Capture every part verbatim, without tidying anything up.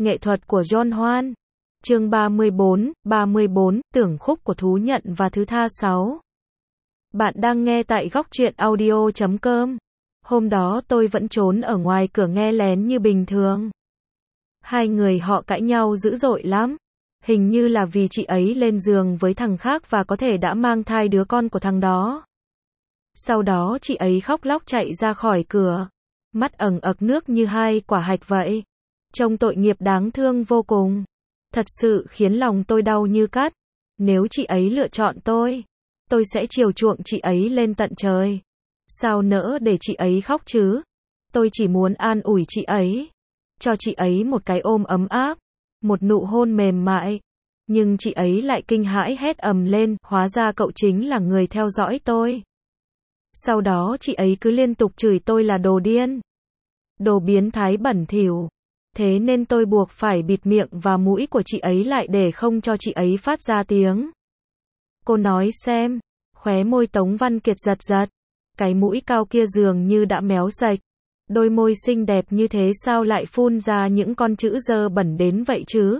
Nghệ thuật của John Hoan. Chương ba mươi bốn, ba mươi bốn, tưởng khúc của thú nhận và thứ tha sáu. Bạn đang nghe tại góc truyện audio chấm com. Hôm đó tôi vẫn trốn ở ngoài cửa nghe lén như bình thường. Hai người họ cãi nhau dữ dội lắm. Hình như là vì chị ấy lên giường với thằng khác và có thể đã mang thai đứa con của thằng đó. Sau đó chị ấy khóc lóc chạy ra khỏi cửa. Mắt ẩn ực nước như hai quả hạch vậy. Trông tội nghiệp đáng thương vô cùng. Thật sự khiến lòng tôi đau như cắt. Nếu chị ấy lựa chọn tôi, tôi sẽ chiều chuộng chị ấy lên tận trời. Sao nỡ để chị ấy khóc chứ? Tôi chỉ muốn an ủi chị ấy. Cho chị ấy một cái ôm ấm áp. Một nụ hôn mềm mại. Nhưng chị ấy lại kinh hãi hét ầm lên, hóa ra cậu chính là người theo dõi tôi. Sau đó chị ấy cứ liên tục chửi tôi là đồ điên. Đồ biến thái bẩn thỉu. Thế nên tôi buộc phải bịt miệng và mũi của chị ấy lại để không cho chị ấy phát ra tiếng. Cô nói xem. Khóe môi Tống Văn Kiệt giật giật. Cái mũi cao kia dường như đã méo rạch. Đôi môi xinh đẹp như thế sao lại phun ra những con chữ dơ bẩn đến vậy chứ?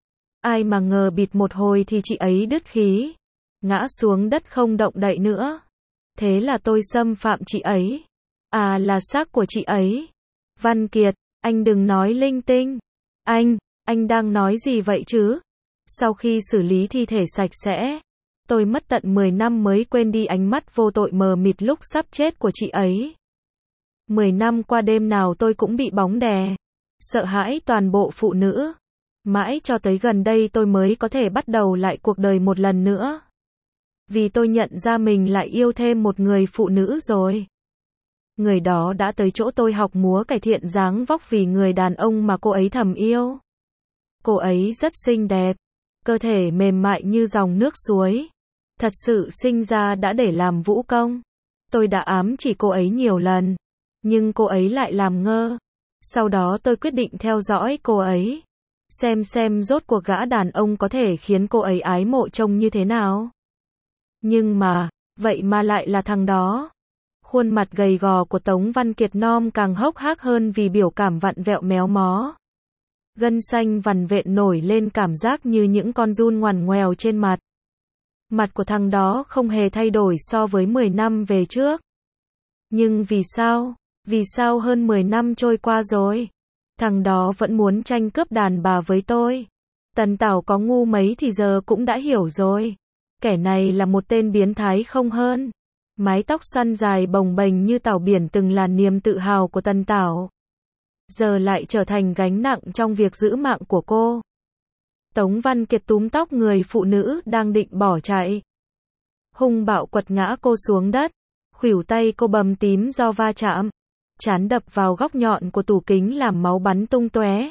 Ai mà ngờ bịt một hồi thì chị ấy đứt khí. Ngã xuống đất không động đậy nữa. Thế là tôi xâm phạm chị ấy. À, là xác của chị ấy. Văn Kiệt, anh đừng nói linh tinh. Anh, anh đang nói gì vậy chứ? Sau khi xử lý thi thể sạch sẽ, tôi mất tận mười năm mới quên đi ánh mắt vô tội mờ mịt lúc sắp chết của chị ấy. mười năm qua đêm nào tôi cũng bị bóng đè. Sợ hãi toàn bộ phụ nữ. Mãi cho tới gần đây tôi mới có thể bắt đầu lại cuộc đời một lần nữa. Vì tôi nhận ra mình lại yêu thêm một người phụ nữ rồi. Người đó đã tới chỗ tôi học múa cải thiện dáng vóc vì người đàn ông mà cô ấy thầm yêu. Cô ấy rất xinh đẹp. Cơ thể mềm mại như dòng nước suối. Thật sự sinh ra đã để làm vũ công. Tôi đã ám chỉ cô ấy nhiều lần. Nhưng cô ấy lại làm ngơ. Sau đó tôi quyết định theo dõi cô ấy. Xem xem rốt cuộc gã đàn ông có thể khiến cô ấy ái mộ trông như thế nào. Nhưng mà, vậy mà lại là thằng đó. Khuôn mặt gầy gò của Tống Văn Kiệt nom càng hốc hác hơn vì biểu cảm vặn vẹo méo mó. Gân xanh vằn vện nổi lên cảm giác như những con giun ngoằn ngoèo trên mặt. Mặt của thằng đó không hề thay đổi so với mười năm về trước. Nhưng vì sao? Vì sao hơn mười năm trôi qua rồi? Thằng đó vẫn muốn tranh cướp đàn bà với tôi. Tần Tảo có ngu mấy thì giờ cũng đã hiểu rồi. Kẻ này là một tên biến thái không hơn. Mái tóc xoăn dài bồng bềnh như tảo biển từng là niềm tự hào của Tần Tảo. Giờ lại trở thành gánh nặng trong việc giữ mạng của cô. Tống Văn Kiệt túm tóc người phụ nữ đang định bỏ chạy. Hung bạo quật ngã cô xuống đất. Khuỷu tay cô bầm tím do va chạm. Trán đập vào góc nhọn của tủ kính làm máu bắn tung tóe.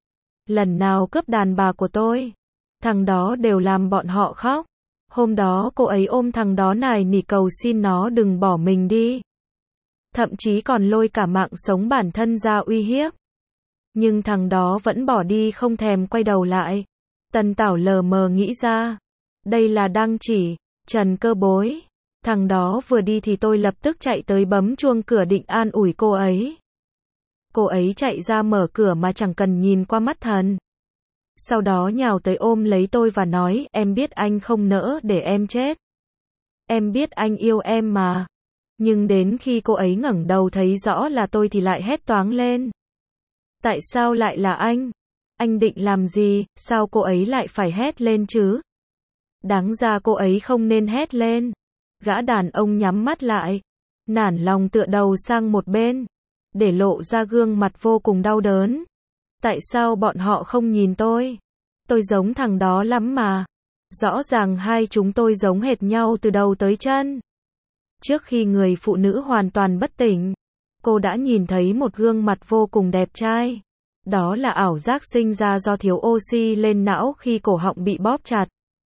Lần nào cướp đàn bà của tôi, thằng đó đều làm bọn họ khóc. Hôm đó cô ấy ôm thằng đó nài nỉ cầu xin nó đừng bỏ mình đi. Thậm chí còn lôi cả mạng sống bản thân ra uy hiếp. Nhưng thằng đó vẫn bỏ đi không thèm quay đầu lại. Tần Tảo lờ mờ nghĩ ra. Đây là đăng chỉ, Trần Cơ Bối. Thằng đó vừa đi thì tôi lập tức chạy tới bấm chuông cửa định an ủi cô ấy. Cô ấy chạy ra mở cửa mà chẳng cần nhìn qua mắt thần. Sau đó nhào tới ôm lấy tôi và nói, em biết anh không nỡ để em chết. Em biết anh yêu em mà. Nhưng đến khi cô ấy ngẩng đầu thấy rõ là tôi thì lại hét toáng lên. Tại sao lại là anh? Anh định làm gì? Sao cô ấy lại phải hét lên chứ? Đáng ra cô ấy không nên hét lên. Gã đàn ông nhắm mắt lại. Nản lòng tựa đầu sang một bên. Để lộ ra gương mặt vô cùng đau đớn. Tại sao bọn họ không nhìn tôi? Tôi giống thằng đó lắm mà. Rõ ràng hai chúng tôi giống hệt nhau từ đầu tới chân. Trước khi người phụ nữ hoàn toàn bất tỉnh, cô đã nhìn thấy một gương mặt vô cùng đẹp trai. Đó là ảo giác sinh ra do thiếu oxy lên não khi cổ họng bị bóp chặt.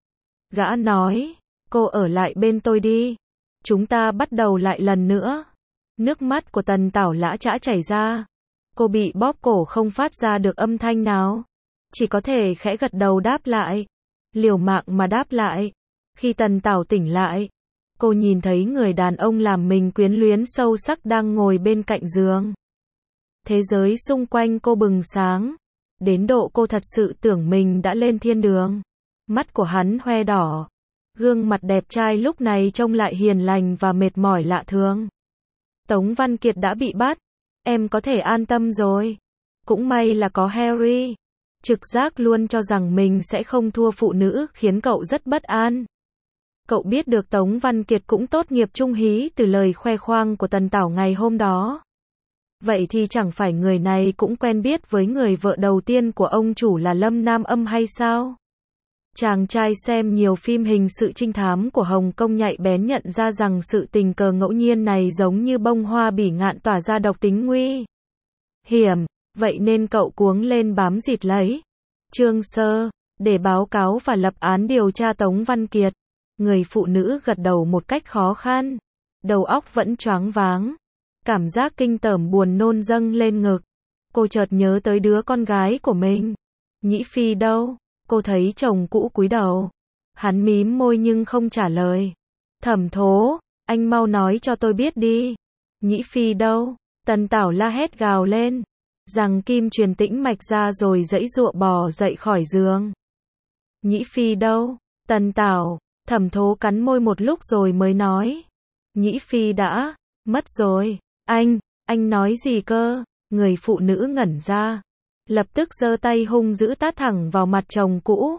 Gã nói, cô ở lại bên tôi đi. Chúng ta bắt đầu lại lần nữa. Nước mắt của Tần Tảo lã chã chảy ra. Cô bị bóp cổ không phát ra được âm thanh nào. Chỉ có thể khẽ gật đầu đáp lại. Liều mạng mà đáp lại. Khi Tần Tảo tỉnh lại, cô nhìn thấy người đàn ông làm mình quyến luyến sâu sắc đang ngồi bên cạnh giường. Thế giới xung quanh cô bừng sáng. đến độ cô thật sự tưởng mình đã lên thiên đường. Mắt của hắn hoe đỏ. Gương mặt đẹp trai lúc này trông lại hiền lành và mệt mỏi lạ thường. Tống Văn Kiệt đã bị bắt. Em có thể an tâm rồi. Cũng may là có Harry. Trực giác luôn cho rằng mình sẽ không thua phụ nữ khiến cậu rất bất an. Cậu biết được Tống Văn Kiệt cũng tốt nghiệp trung hí từ lời khoe khoang của Tần Tảo ngày hôm đó. Vậy thì chẳng phải người này cũng quen biết với người vợ đầu tiên của ông chủ là Lâm Nam Âm hay sao? Chàng trai xem nhiều phim hình sự trinh thám của Hồng Kông nhạy bén nhận ra rằng sự tình cờ ngẫu nhiên này giống như bông hoa bỉ ngạn tỏa ra độc tính nguy hiểm, vậy nên cậu cuống lên bám dịt lấy. Trương Sơ, để báo cáo và lập án điều tra Tống Văn Kiệt. Người phụ nữ gật đầu một cách khó khăn. Đầu óc vẫn choáng váng. Cảm giác kinh tởm buồn nôn dâng lên ngực. Cô chợt nhớ tới đứa con gái của mình. Nhĩ Phi đâu? Cô thấy chồng cũ cúi đầu. Hắn mím môi nhưng không trả lời. Thẩm Thố, anh mau nói cho tôi biết đi. Nhĩ Phi đâu? Tần Tảo la hét gào lên. Rằng kim truyền tĩnh mạch ra rồi giãy giụa bò dậy khỏi giường. Nhĩ Phi đâu? Tần Tảo, Thẩm Thố cắn môi một lúc rồi mới nói. Nhĩ Phi đã mất rồi. Anh, anh nói gì cơ? Người phụ nữ ngẩn ra. Lập tức giơ tay hung dữ tát thẳng vào mặt chồng cũ.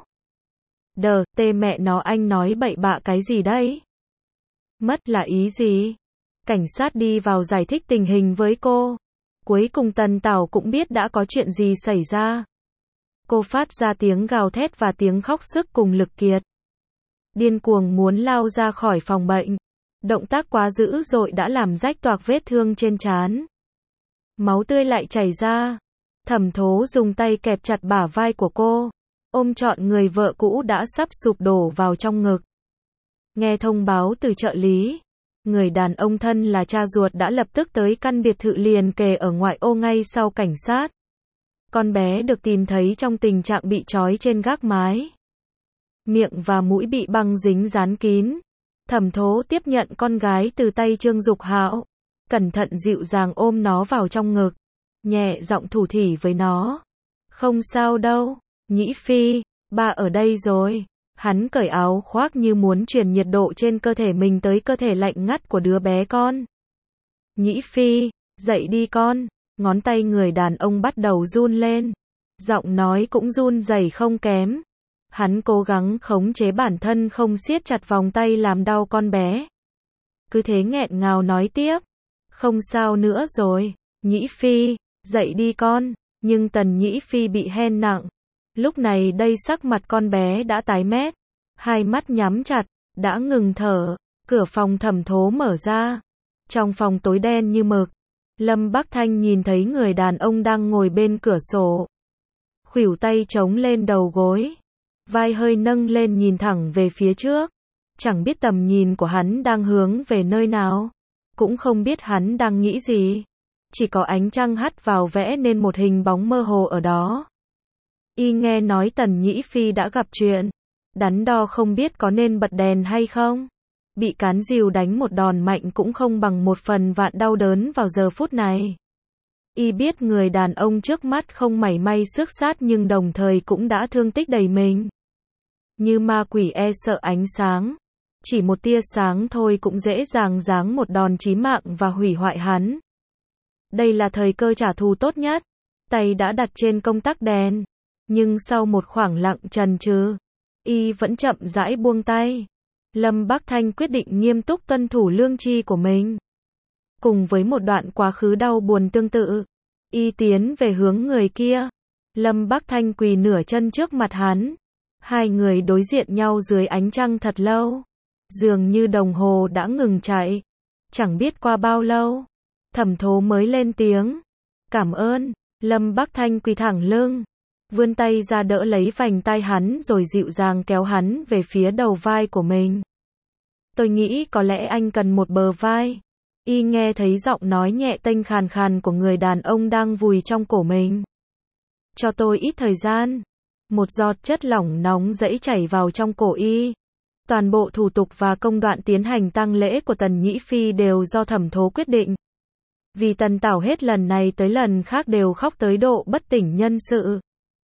Đờ, tê mẹ nó, anh nói bậy bạ cái gì đấy? Mất là ý gì? Cảnh sát đi vào giải thích tình hình với cô. Cuối cùng Tần Tảo cũng biết đã có chuyện gì xảy ra. Cô phát ra tiếng gào thét và tiếng khóc sức cùng lực kiệt. Điên cuồng muốn lao ra khỏi phòng bệnh. Động tác quá dữ dội đã làm rách toạc vết thương trên trán. Máu tươi lại chảy ra. Thẩm Thố dùng tay kẹp chặt bả vai của cô, ôm trọn người vợ cũ đã sắp sụp đổ vào trong ngực. Nghe thông báo từ trợ lý, người đàn ông thân là cha ruột đã lập tức tới căn biệt thự liền kề ở ngoại ô ngay sau cảnh sát. Con bé được tìm thấy trong tình trạng bị trói trên gác mái. Miệng và mũi bị băng dính dán kín. Thẩm Thố tiếp nhận con gái từ tay Trương Dục Hạo, cẩn thận dịu dàng ôm nó vào trong ngực, nhẹ giọng thủ thỉ với nó. Không sao đâu, Nhĩ Phi, ba ở đây rồi. Hắn cởi áo khoác như muốn truyền nhiệt độ trên cơ thể mình tới cơ thể lạnh ngắt của đứa bé con. Nhĩ Phi, dậy đi con. Ngón tay người đàn ông bắt đầu run lên. Giọng nói cũng run rẩy không kém. Hắn cố gắng khống chế bản thân không siết chặt vòng tay làm đau con bé. Cứ thế nghẹn ngào nói tiếp. Không sao nữa rồi, Nhĩ Phi, dậy đi con. Nhưng Tần Nhĩ Phi bị hen nặng. Lúc này đây sắc mặt con bé đã tái mét. Hai mắt nhắm chặt, đã ngừng thở. Cửa phòng Thẩm Thố mở ra. Trong phòng tối đen như mực. Lâm Bắc Thanh nhìn thấy người đàn ông đang ngồi bên cửa sổ. Khuỷu tay chống lên đầu gối. Vai hơi nâng lên nhìn thẳng về phía trước. Chẳng biết tầm nhìn của hắn đang hướng về nơi nào. Cũng không biết hắn đang nghĩ gì. Chỉ có ánh trăng hắt vào vẽ nên một hình bóng mơ hồ ở đó. Y nghe nói Tần Nhĩ Phi đã gặp chuyện. Đắn đo không biết có nên bật đèn hay không. Bị cán rìu đánh một đòn mạnh cũng không bằng một phần vạn đau đớn vào giờ phút này. Y biết người đàn ông trước mắt không mảy may xước sát nhưng đồng thời cũng đã thương tích đầy mình. Như ma quỷ e sợ ánh sáng. Chỉ một tia sáng thôi cũng dễ dàng giáng một đòn chí mạng và hủy hoại hắn. Đây là thời cơ trả thù tốt nhất. Tay đã đặt trên công tắc đèn. Nhưng sau một khoảng lặng chần chừ, Y vẫn chậm rãi buông tay. Lâm Bắc Thanh quyết định nghiêm túc tuân thủ lương tri của mình. Cùng với một đoạn quá khứ đau buồn tương tự, Y tiến về hướng người kia. Lâm Bắc Thanh quỳ nửa chân trước mặt hắn. Hai người đối diện nhau dưới ánh trăng thật lâu. Dường như đồng hồ đã ngừng chạy. Chẳng biết qua bao lâu, Thẩm Thố mới lên tiếng. Cảm ơn. Lâm Bắc Thanh quỳ thẳng lưng, vươn tay ra đỡ lấy vành tai hắn rồi dịu dàng kéo hắn về phía đầu vai của mình. Tôi nghĩ có lẽ anh cần một bờ vai. Y nghe thấy giọng nói nhẹ tênh khàn khàn của người đàn ông đang vùi trong cổ mình. Cho tôi ít thời gian. Một giọt chất lỏng nóng dẫy chảy vào trong cổ Y. Toàn bộ thủ tục và công đoạn tiến hành tang lễ của Tần Nhĩ Phi đều do Thẩm Thố quyết định. Vì Tần Tảo hết lần này tới lần khác đều khóc tới độ bất tỉnh nhân sự.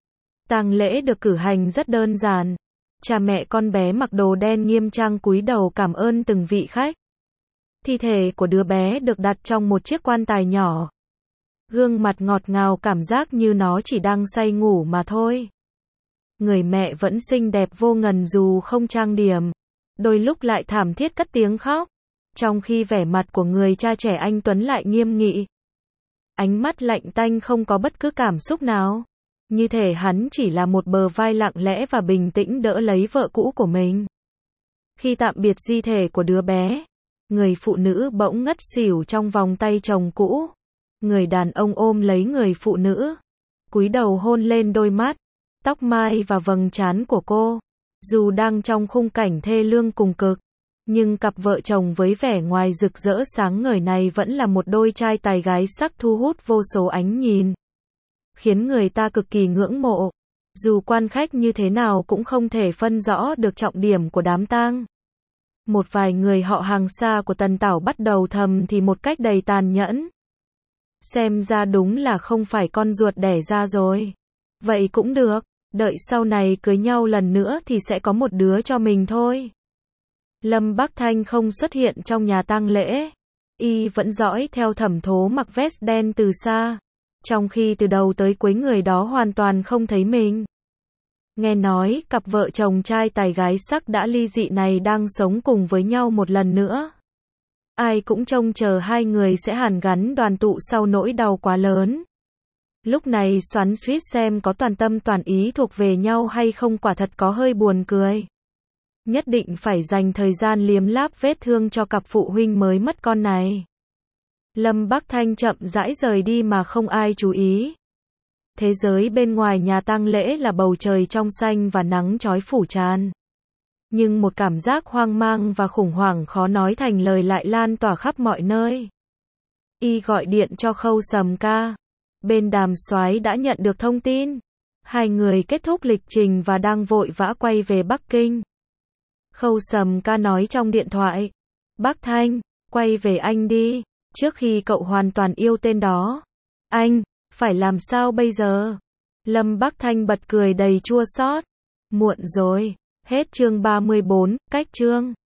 Tang lễ được cử hành rất đơn giản. Cha mẹ con bé mặc đồ đen nghiêm trang cúi đầu cảm ơn từng vị khách. Thi thể của đứa bé được đặt trong một chiếc quan tài nhỏ. Gương mặt ngọt ngào cảm giác như nó chỉ đang say ngủ mà thôi. Người mẹ vẫn xinh đẹp vô ngần dù không trang điểm. Đôi lúc lại thảm thiết cất tiếng khóc. Trong khi vẻ mặt của người cha trẻ anh tuấn lại nghiêm nghị. Ánh mắt lạnh tanh không có bất cứ cảm xúc nào. Như thể hắn chỉ là một bờ vai lặng lẽ và bình tĩnh đỡ lấy vợ cũ của mình. Khi tạm biệt di thể của đứa bé, người phụ nữ bỗng ngất xỉu trong vòng tay chồng cũ. Người đàn ông ôm lấy người phụ nữ, cúi đầu hôn lên đôi mắt, tóc mai và vầng trán của cô. Dù đang trong khung cảnh thê lương cùng cực, nhưng cặp vợ chồng với vẻ ngoài rực rỡ sáng ngời này vẫn là một đôi trai tài gái sắc thu hút vô số ánh nhìn, khiến người ta cực kỳ ngưỡng mộ. Dù quan khách như thế nào cũng không thể phân rõ được trọng điểm của đám tang. Một vài người họ hàng xa của Tần Tảo bắt đầu thầm thì một cách đầy tàn nhẫn. Xem ra đúng là không phải con ruột đẻ ra rồi. Vậy cũng được, đợi sau này cưới nhau lần nữa thì sẽ có một đứa cho mình thôi. Lâm Bắc Thanh không xuất hiện trong nhà tang lễ. Y vẫn dõi theo Thẩm Thố mặc vest đen từ xa. Trong khi từ đầu tới cuối người đó hoàn toàn không thấy mình. Nghe nói cặp vợ chồng trai tài gái sắc đã ly dị này đang sống cùng với nhau một lần nữa. Ai cũng trông chờ hai người sẽ hàn gắn đoàn tụ sau nỗi đau quá lớn. Lúc này xoắn xuýt xem có toàn tâm toàn ý thuộc về nhau hay không quả thật có hơi buồn cười. Nhất định phải dành thời gian liếm láp vết thương cho cặp phụ huynh mới mất con này. Lâm Bắc Thanh chậm rãi rời đi mà không ai chú ý. Thế giới bên ngoài nhà tang lễ là bầu trời trong xanh và nắng chói phủ tràn. Nhưng một cảm giác hoang mang và khủng hoảng khó nói thành lời lại lan tỏa khắp mọi nơi. Y gọi điện cho Khâu Sầm Ca. Bên Đàm Soái đã nhận được thông tin. Hai người kết thúc lịch trình và đang vội vã quay về Bắc Kinh. Khâu Sầm Ca nói trong điện thoại. Bắc Thanh, quay về anh đi. Trước khi cậu hoàn toàn yêu tên đó. Anh, phải làm sao bây giờ? Lâm Bắc Thanh bật cười đầy chua xót. Muộn rồi. Hết chương ba mươi bốn, cách chương.